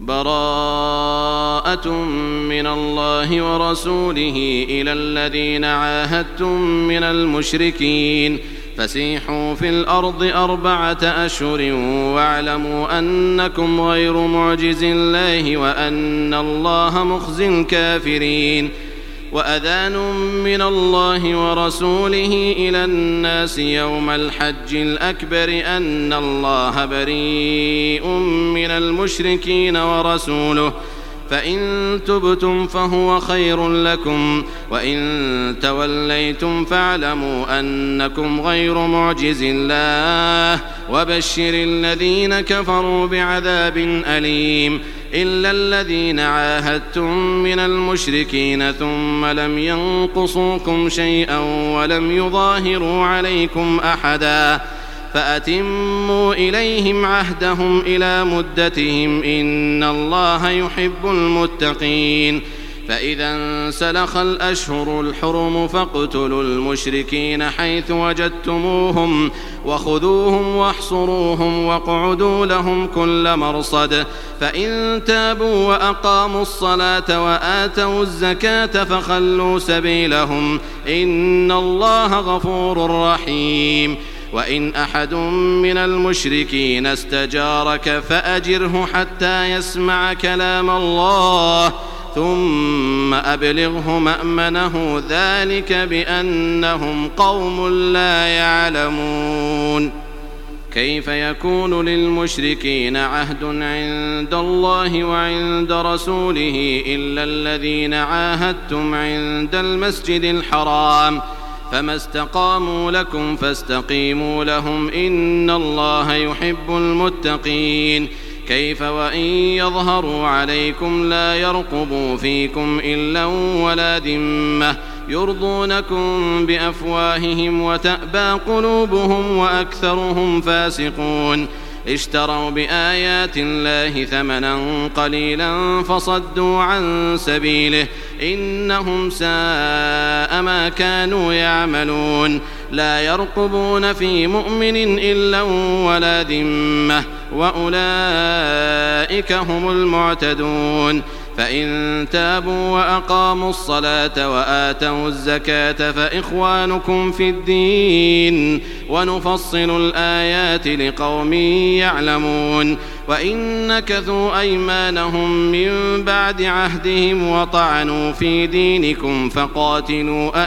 براءة من الله ورسوله إلى الذين عاهدتم من المشركين فسيحوا في الأرض 4 أشهر واعلموا أنكم غير معجز الله وأن الله مخزي الكافرين وأذان من الله ورسوله إلى الناس يوم الحج الأكبر أن الله بريء من المشركين ورسوله فإن تبتم فهو خير لكم وإن توليتم فاعلموا أنكم غير معجز الله وبشر الذين كفروا بعذاب أليم إلا الذين عاهدتم من المشركين ثم لم ينقصوكم شيئا ولم يظاهروا عليكم أحدا فأتموا إليهم عهدهم إلى مدتهم إن الله يحب المتقين فإذا انسلخ الأشهر الحرم فاقتلوا المشركين حيث وجدتموهم وخذوهم واحصروهم واقعدوا لهم كل مرصد فإن تابوا وأقاموا الصلاة وآتوا الزكاة فخلوا سبيلهم إن الله غفور رحيم وإن أحد من المشركين استجارك فأجره حتى يسمع كلام الله ثم أبلغه مأمنه ذلك بأنهم قوم لا يعلمون كيف يكون للمشركين عهد عند الله وعند رسوله إلا الذين عاهدتم عند المسجد الحرام فما استقاموا لكم فاستقيموا لهم إن الله يحب المتقين كيف وإن يظهروا عليكم لا يرقبوا فيكم إلا ولا ذمة يرضونكم بأفواههم وتأبى قلوبهم وأكثرهم فاسقون اشتروا بآيات الله ثمنا قليلا فصدوا عن سبيله إنهم ساء ما كانوا يعملون لا يرقبون في مؤمن إلا ولا ذمة وأولئك هم المعتدون فإن تابوا وأقاموا الصلاة وآتوا الزكاة فإخوانكم في الدين ونفصل الآيات لقوم يعلمون وإن نكثوا أيمانهم من بعد عهدهم وطعنوا في دينكم فقاتلوا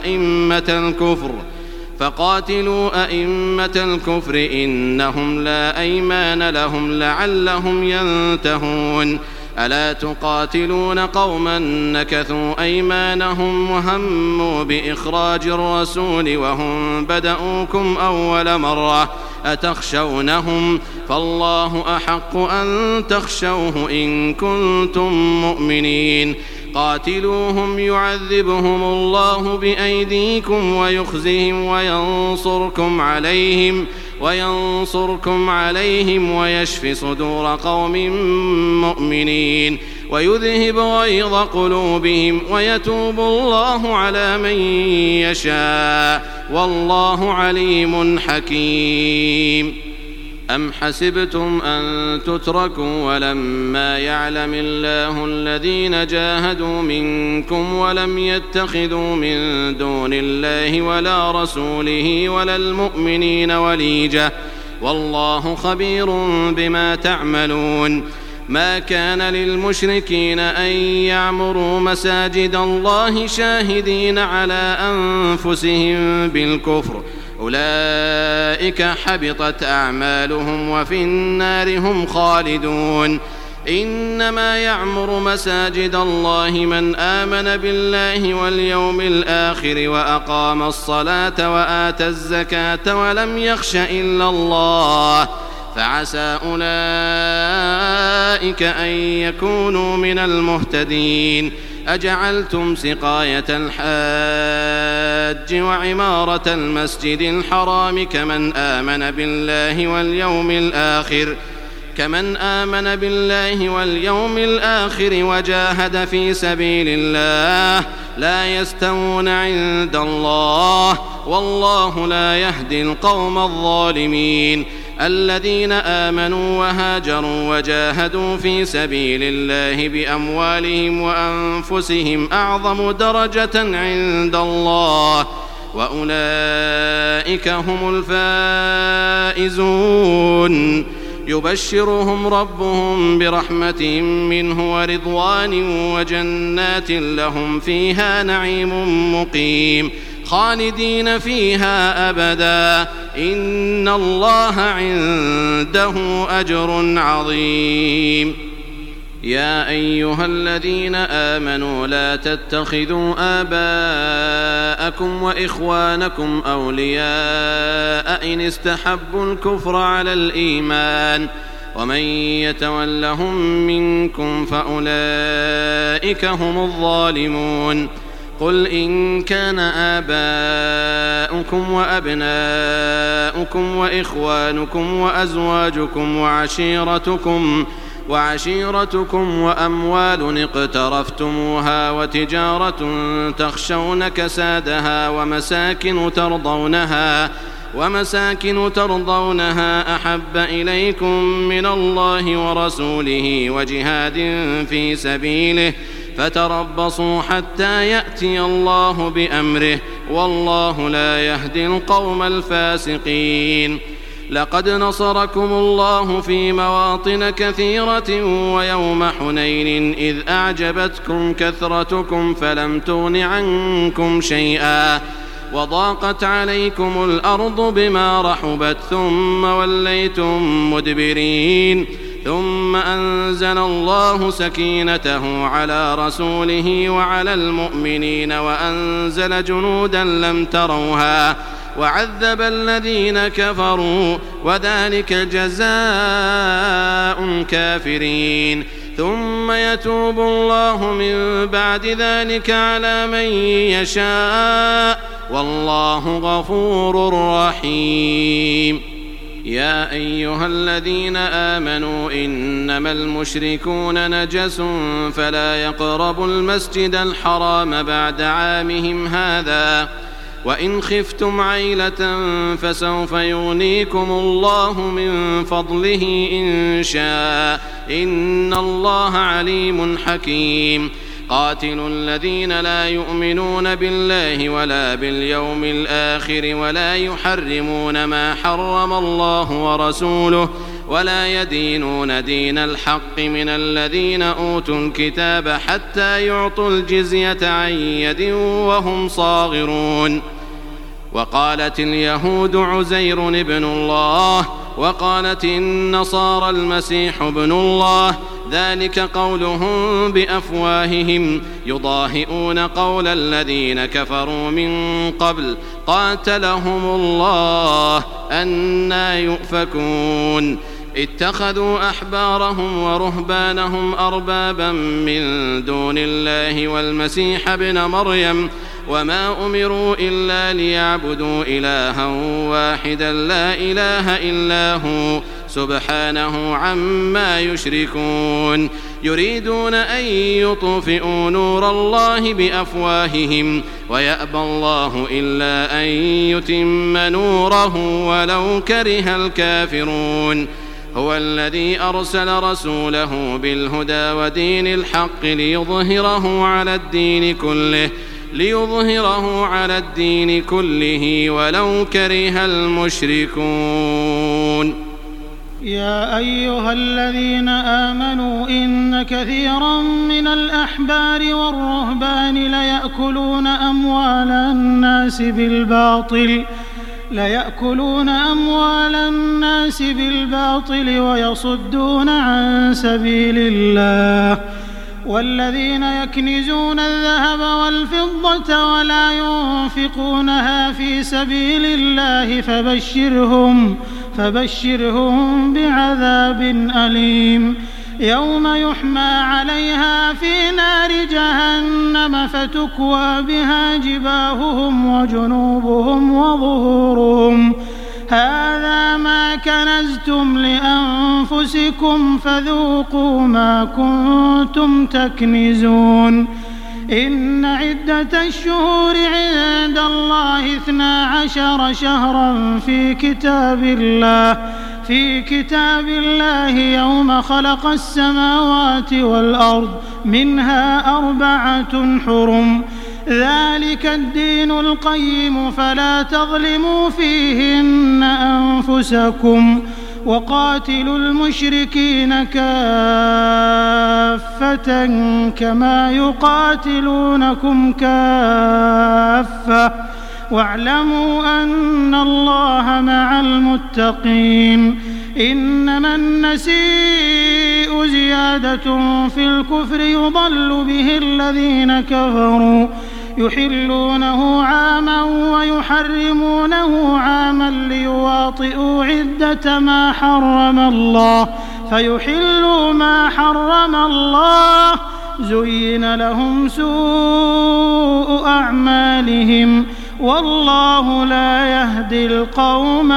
أئمة الكفر إنهم لا أيمان لهم لعلهم ينتهون ألا تقاتلون قوما نكثوا أيمانهم وهموا بإخراج الرسول وهم بدأوكم أول مرة أتخشونهم فالله أحق أن تخشوه إن كنتم مؤمنين قاتلوهم يعذبهم الله بأيديكم ويخزهم وينصركم عليهم ويشف صدور قوم مؤمنين ويذهب غيظ قلوبهم ويتوب الله على من يشاء والله عليم حكيم أم حسبتم أن تتركوا ولما يعلم الله الذين جاهدوا منكم ولم يتخذوا من دون الله ولا رسوله ولا المؤمنين وليجة والله خبير بما تعملون ما كان للمشركين أن يعمروا مساجد الله شاهدين على أنفسهم بالكفر أولئك حبطت أعمالهم وفي النار هم خالدون إنما يعمر مساجد الله من آمن بالله واليوم الآخر وأقام الصلاة وآتى الزكاة ولم يخش إلا الله فعسى أولئك أن يكونوا من المهتدين أجعلتم سقاية الحاج وعمارة المسجد الحرام كمن آمن بالله واليوم الآخر وجاهد في سبيل الله لا يستوون عند الله والله لا يهدي القوم الظالمين الذين آمنوا وهاجروا وجاهدوا في سبيل الله بأموالهم وأنفسهم أعظم درجة عند الله وأولئك هم الفائزون يبشرهم ربهم برحمة منه ورضوان وجنات لهم فيها نعيم مقيم خالدين فيها أبدا إن الله عنده أجر عظيم يا أيها الذين آمنوا لا تتخذوا آباءكم وإخوانكم أولياء إن استحبوا الكفر على الإيمان ومن يتولهم منكم فأولئك هم الظالمون قل إن كان آباؤكم وأبناؤكم وإخوانكم وأزواجكم وعشيرتكم وأموال اقترفتموها وتجارة تخشون كسادها ومساكن ترضونها أحب إليكم من الله ورسوله وجهاد في سبيله فتربصوا حتى يأتي الله بأمره والله لا يهدي القوم الفاسقين لقد نصركم الله في مواطن كثيرة ويوم حنين إذ أعجبتكم كثرتكم فلم تغن عنكم شيئا وضاقت عليكم الأرض بما رحبت ثم وليتم مدبرين ثم أنزل الله سكينته على رسوله وعلى المؤمنين وأنزل جنودا لم تروها وعذب الذين كفروا وذلك جزاء الكافرين ثم يتوب الله من بعد ذلك على من يشاء والله غفور رحيم يا أيها الذين آمنوا إنما المشركون نجس فلا يقربوا المسجد الحرام بعد عامهم هذا وإن خفتم عيلة فسوف يغنيكم الله من فضله إن شاء إن الله عليم حكيم قاتلوا الذين لا يؤمنون بالله ولا باليوم الآخر ولا يحرمون ما حرم الله ورسوله ولا يدينون دين الحق من الذين أوتوا الكتاب حتى يعطوا الجزية عن يد وهم صاغرون وقالت اليهود عزير ابن الله وقالت النصارى المسيح ابن الله ذلك قولهم بأفواههم يضاهئون قول الذين كفروا من قبل قاتلهم الله أنى يؤفكون اتخذوا أحبارهم ورهبانهم أربابا من دون الله والمسيح ابن مريم وما أمروا إلا ليعبدوا إلها واحدا لا إله إلا هو سبحانه عما يشركون يريدون أن يطفئوا نور الله بأفواههم ويأبى الله إلا أن يتم نوره ولو كره الكافرون هو الذي أرسل رسوله بالهدى ودين الحق ليظهره على الدين كله ولو كره المشركون يا أيها الذين آمنوا إن كثيرا من الأحبار والرهبان ليأكلون أموال الناس بالباطل ويصدون عن سبيل الله والذين يكنزون الذهب والفضة ولا ينفقونها في سبيل الله فبشرهم بعذاب أليم يوم يحمى عليها في نار جهنم فتكوى بها جباههم وجنوبهم وظهورهم هذا ما كنزتم لأنفسكم فذوقوا ما كنتم تكنزون إن عدة الشهور عند الله 12 شهرا في كتاب الله في كتاب الله يوم خلق السماوات والأرض منها 4 حرم ذلك الدين القيم فلا تظلموا فيهن أنفسكم وقاتلوا المشركين كافة كما يقاتلونكم كافة واعلموا أن الله مع المتقين إنما النسيء زيادة في الكفر يضل به الذين كفروا يحلونه عاما ويحرمونه عاما ليواطئوا عدة ما حرم الله فيحلوا ما حرم الله زين لهم سوء أعمالهم والله لا يهدي القوم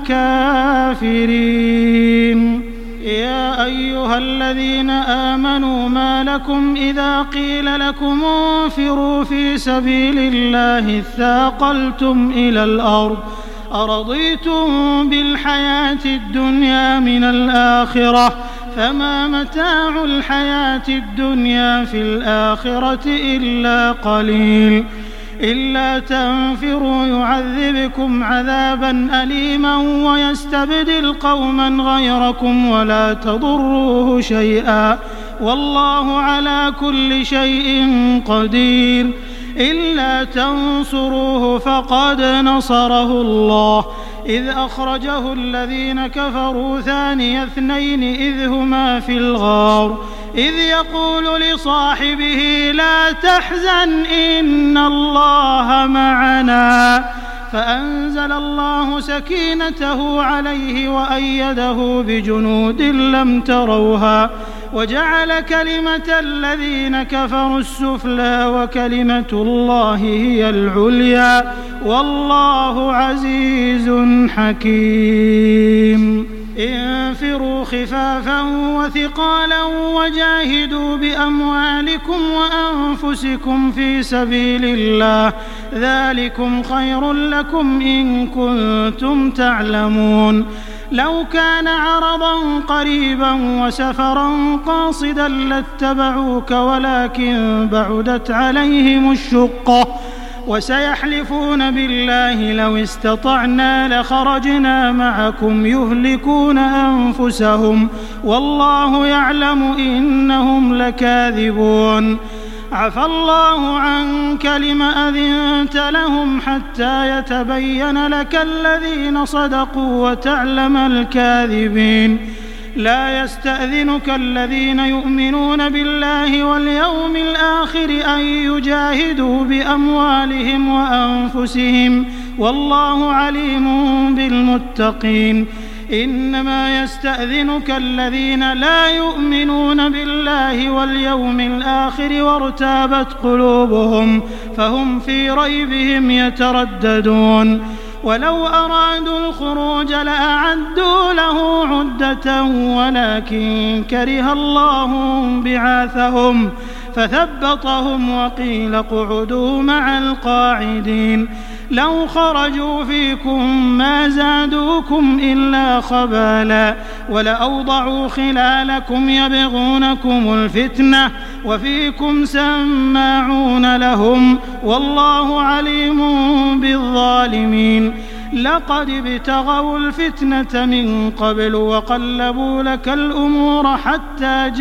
الكافرين. يا أيها الذين آمنوا ما لكم إذا قيل لكم انفروا في سبيل الله اثاقلتم إلى الأرض أرضيتم بالحياة الدنيا من الآخرة فما متاع الحياة الدنيا في الآخرة إلا قليل إلا تنفروا يعذبكم عذابا أليما ويستبدل قوما غيركم ولا تضروه شيئا والله على كل شيء قدير. إلا تنصروه فقد نصره الله إذ أخرجه الذين كفروا ثاني اثنين إذ هما في الغار إذ يقول لصاحبه لا تحزن إن الله معنا فأنزل الله سكينته عليه وأيده بجنود لم تروها وجعل كلمة الذين كفروا السفلى وكلمة الله هي العليا والله عزيز حكيم. انفروا خفافا وثقالا وجاهدوا بأموالكم وأنفسكم في سبيل الله ذلكم خير لكم إن كنتم تعلمون. لو كان عرضا قريبا وسفرا قاصدا لاتبعوك ولكن بعدت عليهم الشقة وسيحلفون بالله لو استطعنا لخرجنا معكم يهلكون أنفسهم والله يعلم إنهم لكاذبون. عفى الله عنك لم أذنت لهم حتى يتبين لك الذين صدقوا وتعلم الكاذبين. لا يستأذنك الذين يؤمنون بالله واليوم الآخر أن يجاهدوا بأموالهم وأنفسهم والله عليم بالمتقين. إنما يستأذنك الذين لا يؤمنون بالله واليوم الآخر وارتابت قلوبهم فهم في ريبهم يترددون. ولو أرادوا الخروج لأعدوا له عدة ولكن كره الله بعاثهم فثبطهم وقيل اقعدوا مع القاعدين. لو خرجوا فيكم ما زادوكم إلا خبالا ولأوضعوا خلالكم يبغونكم الفتنة وفيكم سماعون لهم والله عليم بالظالمين. لقد ابتغوا الفتنة من قبل وقلبوا لك الأمور حتى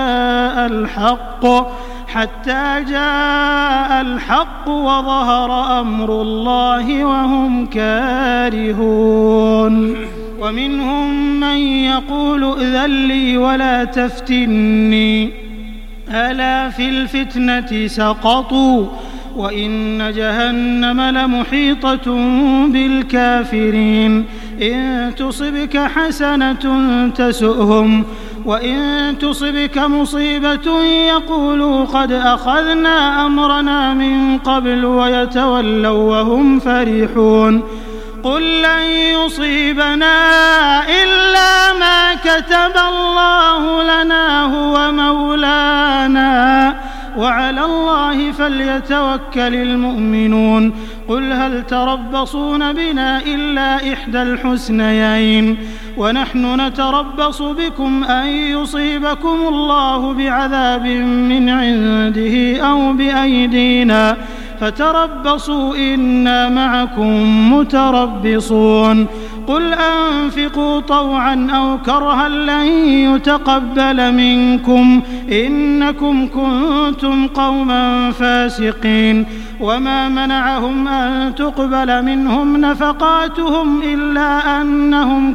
جاء الحق وظهر أمر الله وهم كارهون. ومنهم من يقول ائذن لي ولا تفتني ألا في الفتنة سقطوا وإن جهنم لمحيطة بالكافرين. إن تصبك حسنة تسؤهم وإن تصبك مصيبة يقولوا قد أخذنا أمرنا من قبل ويتولوا وهم فرحون. قل لن يصيبنا إلا ما كتب الله لنا هو مولانا وعلى الله فليتوكل المؤمنون قل هل تربصون بنا إلا إحدى الحسنيين ونحن نتربص بكم أن يصيبكم الله بعذاب من عنده أو بأيدينا فتربصوا إنا معكم متربصون قل أنفقوا طوعا أو كرها لن يتقبل منكم إنكم كنتم قوما فاسقين وما منعهم أن تقبل منهم نفقاتهم إلا أنهم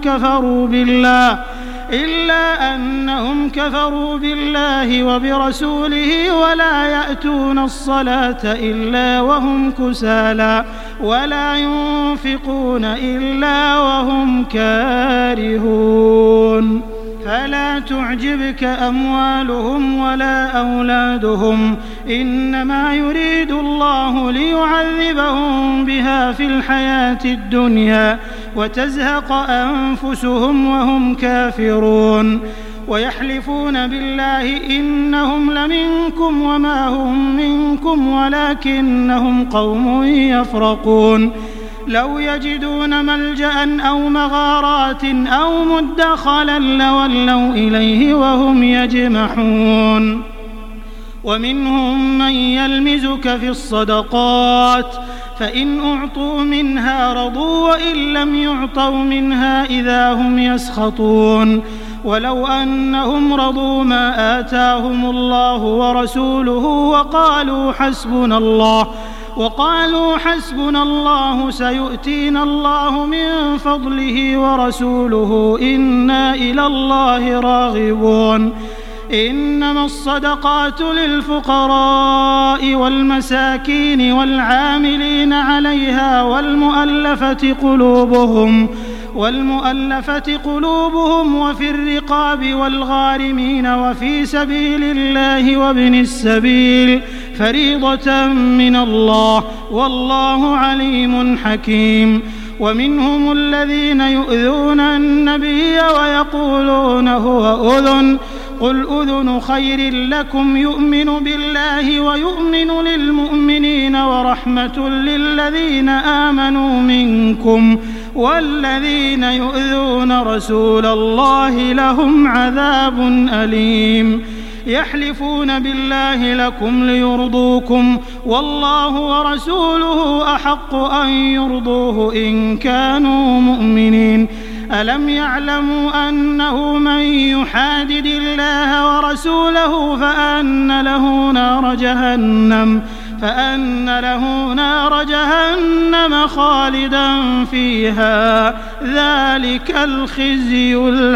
كفروا بالله وبرسوله ولا يأتون الصلاة إلا وهم كسالى ولا ينفقون إلا وهم كارهون فلا تعجبك أموالهم ولا أولادهم إنما يريد الله ليعذبهم بها في الحياة الدنيا وتزهق أنفسهم وهم كافرون ويحلفون بالله إنهم لمنكم وما هم منكم ولكنهم قوم يفرقون لو يجدون ملجأ أو مغارات أو مدخلا لولوا إليه وهم يجمحون ومنهم من يلمزك في الصدقات فإن أعطوا منها رضوا وإن لم يعطوا منها إذا هم يسخطون ولو أنهم رضوا ما آتاهم الله ورسوله وقالوا حسبنا الله سيؤتينا الله من فضله ورسوله إنا إلى الله راغبون إنما الصدقات للفقراء والمساكين والعاملين عليها والمؤلفة قلوبهم وفي الرقاب والغارمين وفي سبيل الله وابن السبيل فريضة من الله والله عليم حكيم ومنهم الذين يؤذون النبي ويقولون هو أذن قل أذن خير لكم يؤمن بالله ويؤمن للمؤمنين ورحمة للذين آمنوا منكم والذين يؤذون رسول الله لهم عذاب أليم يحلفون بالله لكم ليرضوكم والله ورسوله أحق أن يرضوه إن كانوا مؤمنين ألم يعلموا أنه من يحادد الله ورسوله فأن له نار جهنم خالدا فيها ذلك الخزي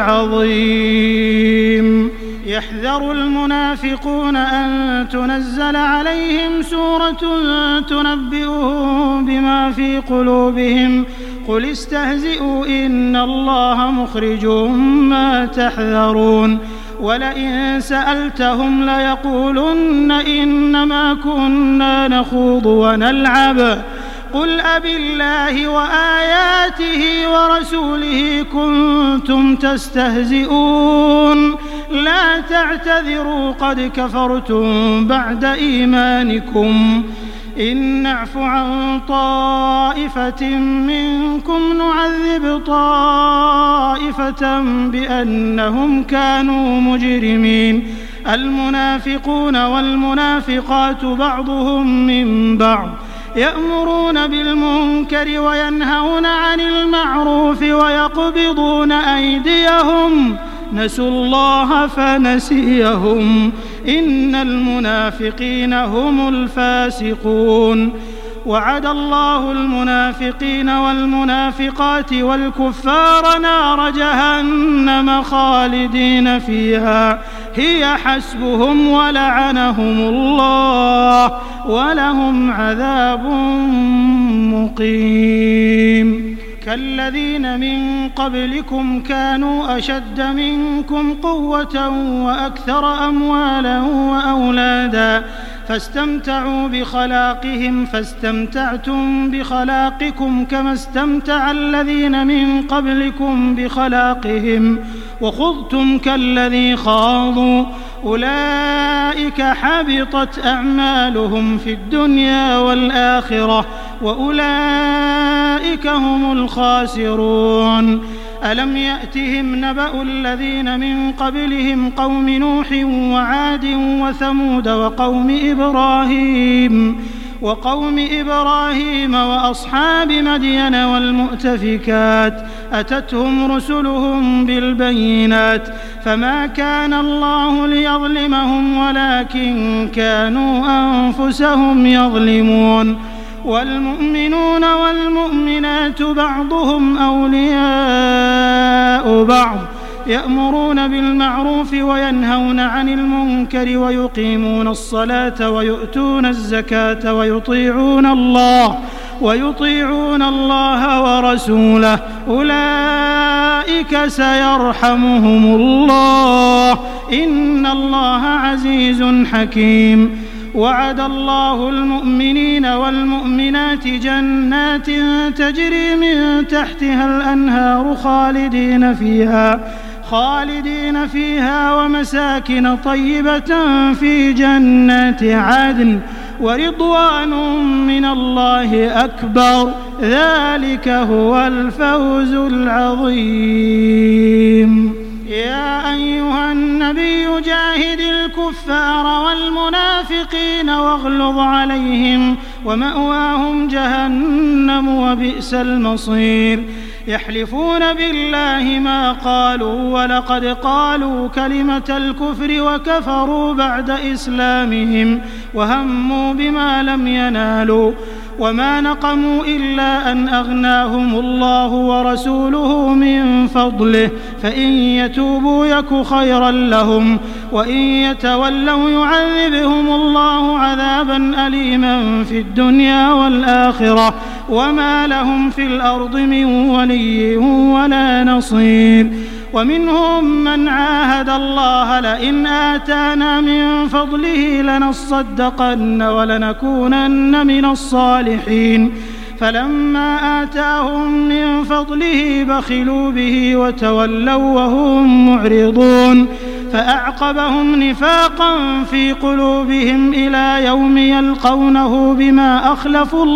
العظيم يحذر المنافقون أن تنزل عليهم سورة تنبئهم بما في قلوبهم قل استهزئوا إن الله مخرج ما تحذرون ولئن سألتهم ليقولن إنما كنا نخوض ونلعب قل أبالله وآياته ورسوله كنتم تستهزئون لا تعتذروا قد كفرتم بعد إيمانكم إن نعف عن طائفة منكم نعذب طائفة بأنهم كانوا مجرمين المنافقون والمنافقات بعضهم من بعض يأمرون بالمنكر وينهون عن المعروف ويقبضون أيديهم نسوا الله فنسيهم إن المنافقين هم الفاسقون وعد الله المنافقين والمنافقات والكفار نار جهنم خالدين فيها هي حسبهم ولعنهم الله ولهم عذاب مقيم كالذين من قبلكم كانوا أشد منكم قوة وأكثر أموالا وأولادا فاستمتعوا بخلاقهم فاستمتعتم بخلاقكم كما استمتع الذين من قبلكم بخلاقهم وخضتم كالذي خاضوا أولئك حبطت أعمالهم في الدنيا والآخرة وأولئك هم الخاسرون. ألم يأتهم نبأ الذين من قبلهم قوم نوح وعاد وثمود وقوم إبراهيم وأصحاب مدين والمؤتفكات أتتهم رسلهم بالبينات فما كان الله ليظلمهم ولكن كانوا أنفسهم يظلمون. والمؤمنون والمؤمنات بعضهم أولياء بعض يأمرون بالمعروف وينهون عن المنكر ويقيمون الصلاة ويؤتون الزكاة ويطيعون الله ورسوله أولئك سيرحمهم الله إن الله عزيز حكيم. وعد الله المؤمنين والمؤمنات جنات تجري من تحتها الأنهار خالدين فيها ومساكن طيبة في جنات عدن ورضوان من الله أكبر ذلك هو الفوز العظيم. يا أيها النبي جاهد الكفار والمنافقين واغلظ عليهم ومأواهم جهنم وبئس المصير. يحلفون بالله ما قالوا ولقد قالوا كلمة الكفر وكفروا بعد إسلامهم وهموا بما لم ينالوا وما نقموا إلا أن أغناهم الله ورسوله من فضله فإن يتوبوا يك خيرا لهم وإن يتولوا يعذبهم الله عذابا أليما في الدنيا والآخرة وما لهم في الأرض من ولي ولا نصير. ومنهم من عاهد الله لئن آتانا من فضله لنصدقن ولنكونن من الصالحين فلما آتاهم من فضله بخلوا به وتولوا وهم معرضون فأعقبهم نفاقا في قلوبهم إلى يوم يلقونه بما أخلفوا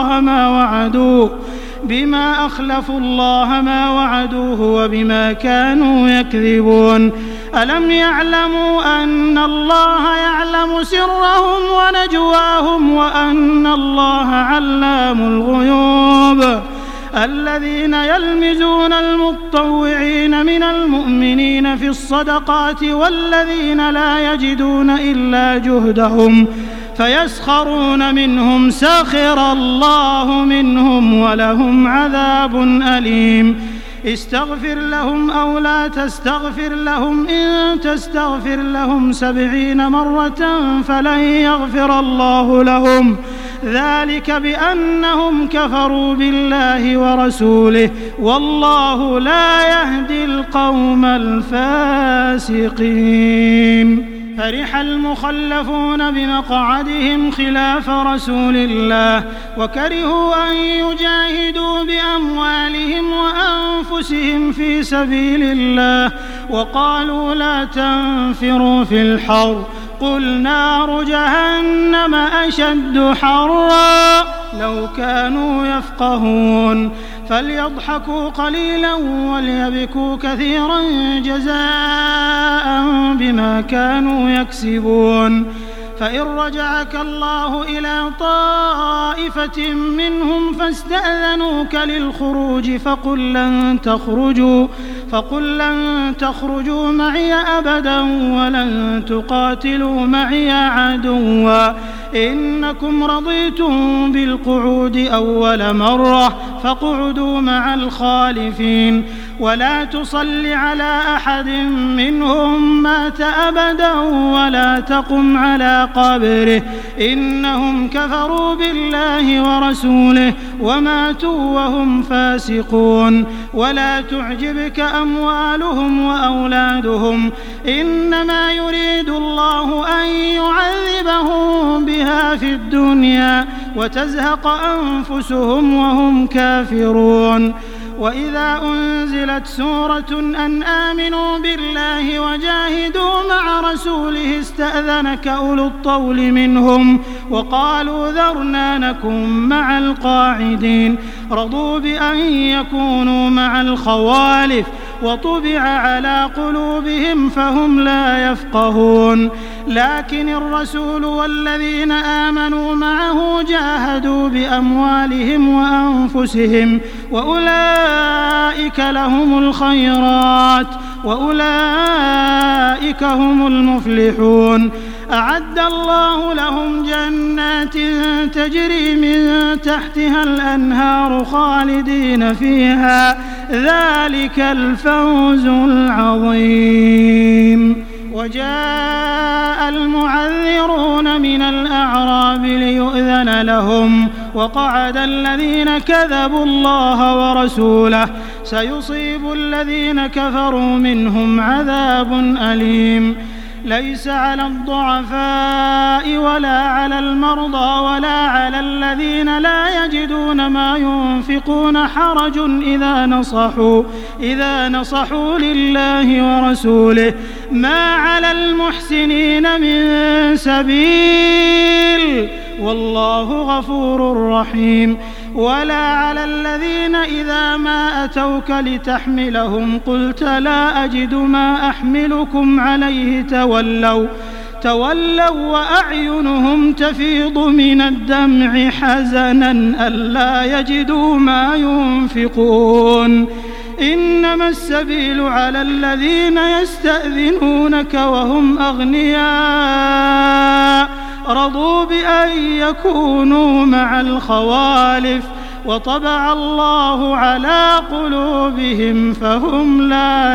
الله ما وعدوه وبما كانوا يكذبون. ألم يعلموا أن الله يعلم سرهم ونجواهم وأن الله علام الغيوب. الذين يلمزون المطوعين من المؤمنين في الصدقات والذين لا يجدون إلا جهدهم فيسخرون منهم سخر الله منهم ولهم عذاب أليم. استغفر لهم أو لا تستغفر لهم إن تستغفر لهم 70 مرة فلن يغفر الله لهم ذلك بأنهم كفروا بالله ورسوله والله لا يهدي القوم الفاسقين. فرح المخلفون بمقعدهم خلاف رسول الله وكرهوا أن يجاهدوا بأموالهم وأنفسهم في سبيل الله وقالوا لا تنفروا في الحر قل نار جهنم أشد حرا لو كانوا يفقهون. فليضحكوا قليلا وليبكوا كثيرا جزاء بما كانوا يكسبون. فإن رجعك الله إلى طائفة منهم فاستأذنوك للخروج فقل لن تخرجوا معي أبدا ولن تقاتلوا معي عدوا إنكم رضيتم بالقعود أول مرة فاقعدوا مع الخالفين ولا تصل على أحد منهم مات أبدا ولا تقم على قبره إنهم كفروا بالله ورسوله وماتوا وهم فاسقون. ولا تعجبك أموالهم وأولادهم إنما يريد الله أن يعذبهم بها في الدنيا وتزهق أنفسهم وهم كافرون. وإذا أنزلت سورة أن آمنوا بالله وجاهدوا مع رسوله استأذنك أولو الطول منهم وقالوا ذرنا نكن مع القاعدين رضوا بأن يكونوا مع الخوالف وطبع على قلوبهم فهم لا يفقهون لكن الرسول والذين آمنوا معه جاهدوا بأموالهم وأنفسهم وأولئك لهم الخيرات وأولئك هم المفلحون أعد الله لهم جنات تجري من تحتها الأنهار خالدين فيها ذلك الفوز العظيم. وجاء المعذرون من الأعراب ليؤذن لهم وقعد الذين كذبوا الله ورسوله سيصيب الذين كفروا منهم عذاب أليم. ليس على الضعفاء ولا على المرضى ولا على الذين لا يجدون ما ينفقون حرج إذا نصحوا لله ورسوله ما على المحسنين من سبيل والله غفور رحيم. ولا على الذين إذا ما أتوك لتحملهم قلت لا أجد ما أحملكم عليه تولوا وأعينهم تفيض من الدمع حزنا ألا يجدوا ما ينفقون. إنما السبيل على الذين يستأذنونك وهم أغنياء رضوا بأن يكونوا مع الخوالف وطبع الله على قلوبهم فهم لا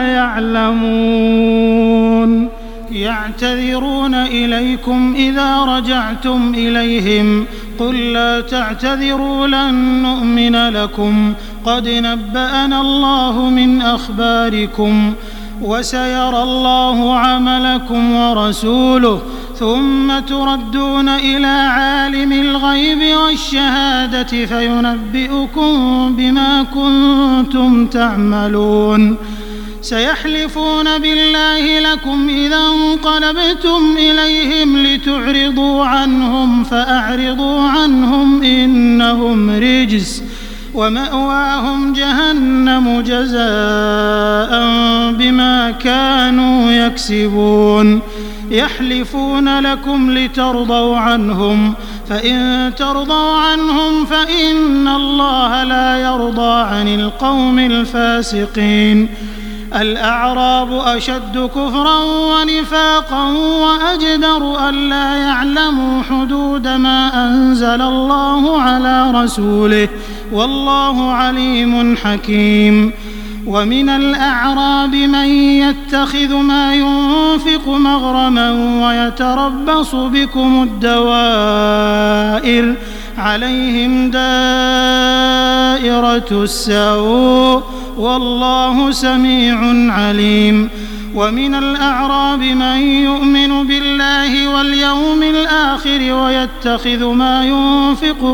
يعلمون. يعتذرون إليكم إذا رجعتم إليهم قل لا تعتذروا لن نؤمن لكم قد نبأنا الله من أخباركم وسيرى الله عملكم ورسوله ثم تردون إلى عالم الغيب والشهادة فينبئكم بما كنتم تعملون. سيحلفون بالله لكم إذا انقلبتم إليهم لتعرضوا عنهم فأعرضوا عنهم إنهم رجس ومأواهم جهنم جزاء بما كانوا يكسبون. يحلفون لكم لترضوا عنهم فإن ترضوا عنهم فإن الله لا يرضى عن القوم الفاسقين. الأعراب أشد كفرا ونفاقا وأجدر ألا يعلموا حدود ما أنزل الله على رسوله والله عليم حكيم. ومن الأعراب من يتخذ ما ينفق مغرما ويتربص بكم الدوائر عليهم دائرة السوء والله سميع عليم. ومن الأعراب من يؤمن بالله واليوم الآخر ويتخذ ما ينفق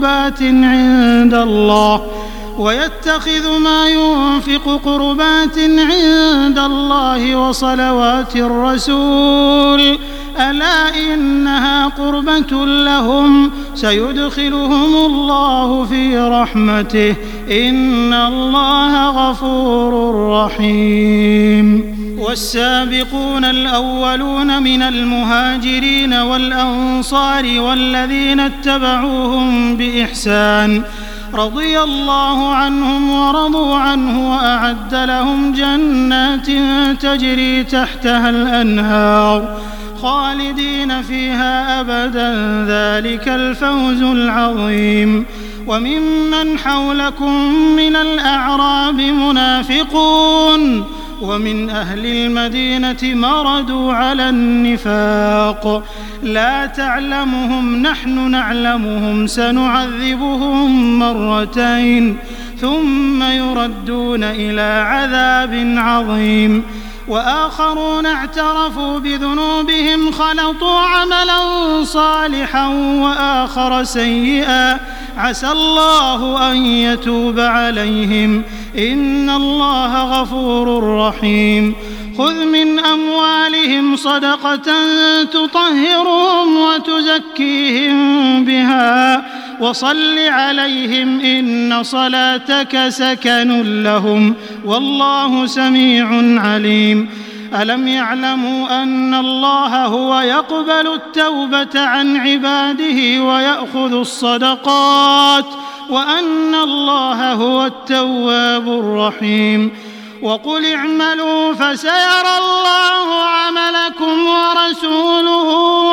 قربات عند الله وصلوات الرسول ألا إنها قربة لهم سيدخلهم الله في رحمته إن الله غفور رحيم. والسابقون الأولون من المهاجرين والأنصار والذين اتبعوهم بإحسان رضي الله عنهم ورضوا عنه وأعد لهم جنات تجري تحتها الأنهار خالدين فيها أبدا ذلك الفوز العظيم. وممن حولكم من الأعراب منافقون ومن أهل المدينة مردوا على النفاق لا تعلمهم نحن نعلمهم سنعذبهم مرتين ثم يردون إلى عذاب عظيم. وآخرون اعترفوا بذنوبهم خلطوا عملا صالحا وآخر سيئا عسى الله أن يتوب عليهم إن الله غفور رحيم خذ من أموالهم صدقة تطهرهم وتزكيهم بها وصل عليهم إن صلاتك سكن لهم والله سميع عليم ألم يعلموا أن الله هو يقبل التوبة عن عباده ويأخذ الصدقات وأن الله هو التواب الرحيم وقل اعملوا فسيرى الله عملكم ورسوله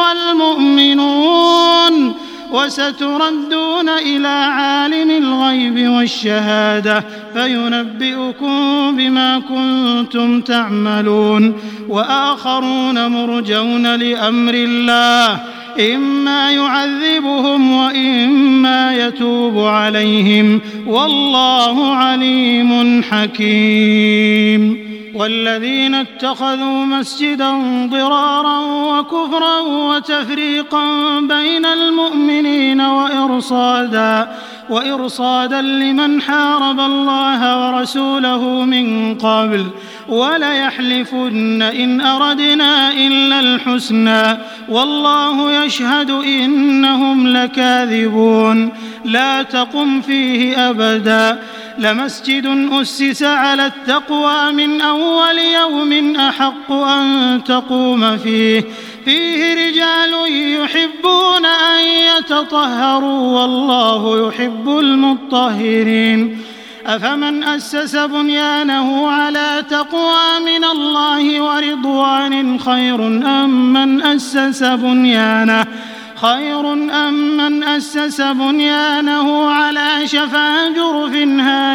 والمؤمنون وستردون إلى عالم الغيب والشهادة فينبئكم بما كنتم تعملون وآخرون مرجون لأمر الله إما يعذبهم وإما يتوب عليهم والله عليم حكيم والذين اتخذوا مسجدا ضرارا وكفرا وتفريقا بين المؤمنين وإرصادا لمن حارب الله ورسوله من قبل وليحلفن إن أردنا إلا الحسنى والله يشهد إنهم لكاذبون لا تقم فيه أبدا لمسجد أسس على التقوى من أول يوم أحق أن تقوم فيه رجال يحبون أن يتطهروا والله يحب المطهرين أفمن أسس بنيانه على تقوى من الله ورضوان خير أم من أسس بنيانه على شفا جرف هار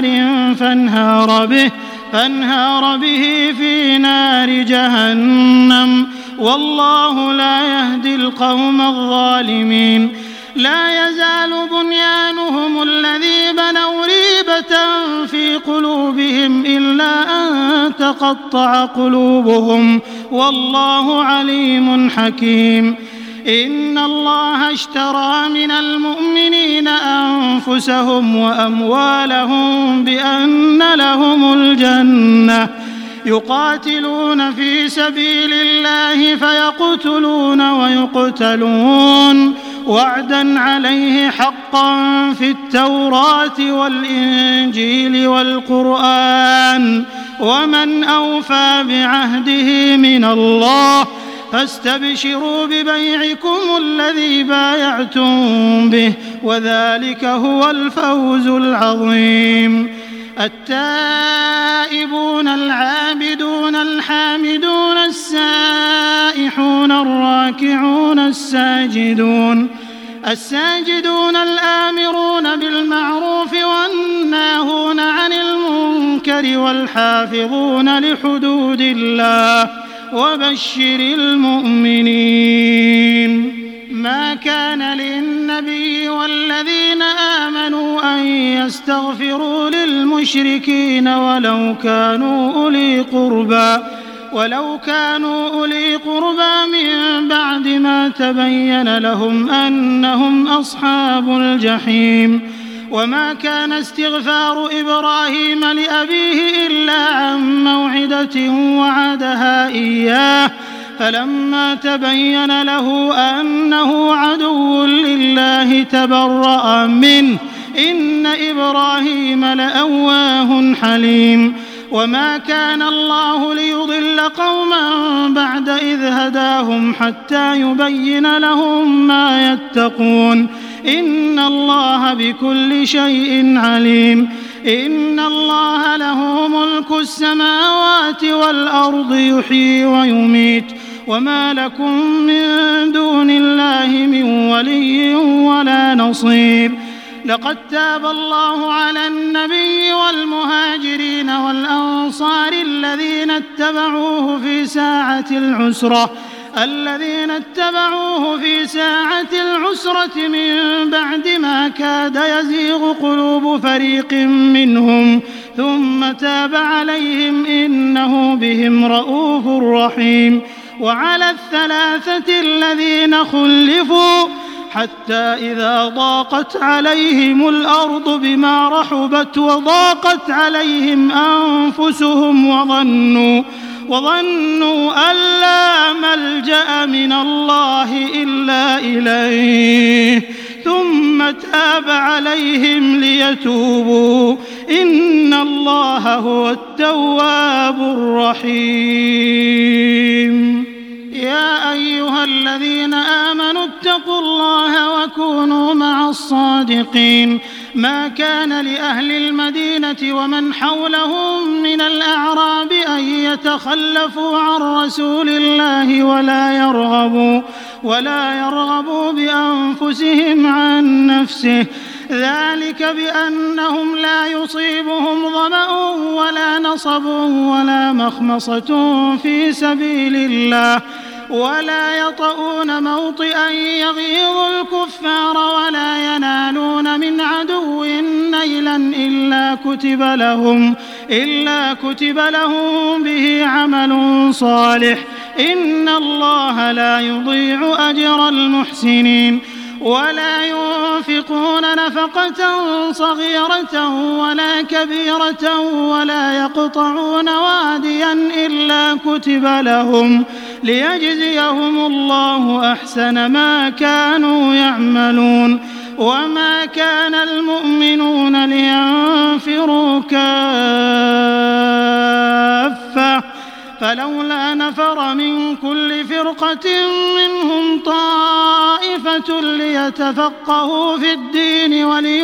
فانهار به في نار جهنم والله لا يهدي القوم الظالمين لا يزال بنيانهم الذي بنوا ريبة في قلوبهم إلا أن تقطع قلوبهم والله عليم حكيم إن الله اشترى من المؤمنين أنفسهم وأموالهم بأن لهم الجنة يقاتلون في سبيل الله فيقتلون ويقتلون وعدا عليه حقا في التوراة والإنجيل والقرآن ومن أوفى بعهده من الله فاستبشروا ببيعكم الذي بايعتم به وذلك هو الفوز العظيم التائبون العابدون الحامدون السائحون الراكعون الساجدون الآمرون بالمعروف والناهون عن المنكر والحافظون لحدود الله وبشر المؤمنين ما كان للنبي والذين آمنوا أن يستغفروا للمشركين ولو كانوا أولي قربى من بعد ما تبين لهم أنهم أصحاب الجحيم وما كان استغفار إبراهيم لأبيه إلا عن موعدة وعدها إياه فلما تبين له أنه عدو لله تبرأ منه إن إبراهيم لأواه حليم وما كان الله ليضل قوما بعد إذ هداهم حتى يبين لهم ما يتقون إن الله بكل شيء عليم إن الله له ملك السماوات والأرض يحيي ويميت وما لكم من دون الله من ولي ولا نصير لقد تاب الله على النبي والمهاجرين والأنصار الذين اتبعوه في ساعة العسرة من بعد ما كاد يزيغ قلوب فريق منهم ثم تاب عليهم إنه بهم رءوف رحيم وعلى الثلاثة الذين خلفوا حتى إذا ضاقت عليهم الأرض بما رحبت وضاقت عليهم أنفسهم وظنوا أن لا ملجأ من الله إلا إليه ثم تاب عليهم ليتوبوا إن الله هو التواب الرحيم. يا أيها الذين آمنوا اتقوا الله وكونوا مع الصادقين. ما كان لأهل المدينة ومن حولهم من الأعراب أن يتخلفوا عن رسول الله ولا يرغبوا بأنفسهم عن نفسه، ذلك بأنهم لا يصيبهم ظمأ ولا نصب ولا مخمصة في سبيل الله ولا يطؤون موطئا يغيظ الكفار ولا ينالون من عدو نيلا إلا كتب لهم به عمل صالح إن الله لا يضيع أجر المحسنين. ولا ينفقون نفقة صغيرة ولا كبيرة ولا يقطعون واديا إلا كتب لهم ليجزيهم الله أحسن ما كانوا يعملون. وما كان المؤمنون لينفروا كافة فلولا نفر من كل فرقة منهم طائفة ليتفقهوا في الدين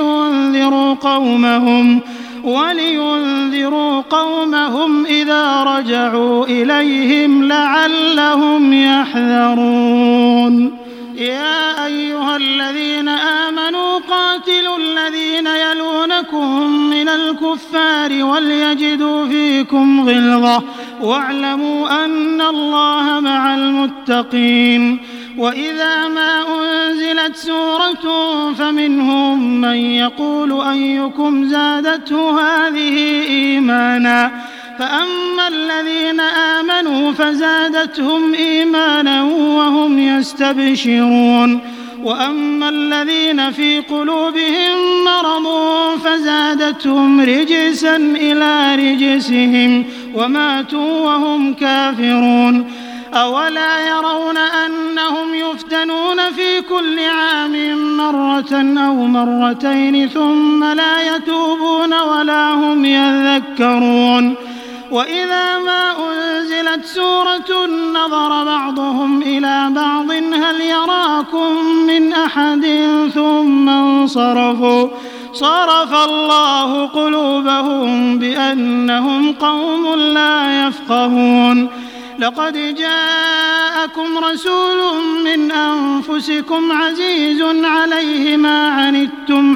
ولينذروا قومهم إذا رجعوا إليهم لعلهم يحذرون. يا أيها الذين آمنوا قاتلوا الذين يلونكم من الكفار وليجدوا فيكم غلظة واعلموا أن الله مع المتقين. وإذا ما أنزلت سورة فمنهم من يقول أيكم زادته هذه إيمانا فأما الذين آمنوا فزادتهم إيمانا وهم يستبشرون وأما الذين في قلوبهم مرض فزادتهم رجسا إلى رجسهم وماتوا وهم كافرون. أولا يرون أنهم يفتنون في كل عام مرة أو مرتين ثم لا يتوبون ولا هم يذكرون. وإذا ما أنزلت سورة نظر بعضهم إلى بعض هل يراكم من أحد ثم انصرفوا صرف الله قلوبهم بأنهم قوم لا يفقهون. لقد جاءكم رسول من أنفسكم عزيز عليه ما عنتم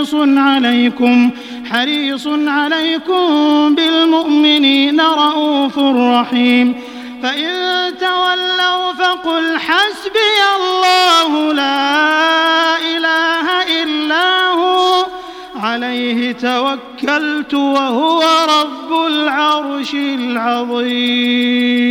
حريص عليكم بالمؤمنين رؤوف رحيم. فإن تولوا فقل حسبي الله لا إله إلا هو عليه توكلت وهو رب العرش العظيم.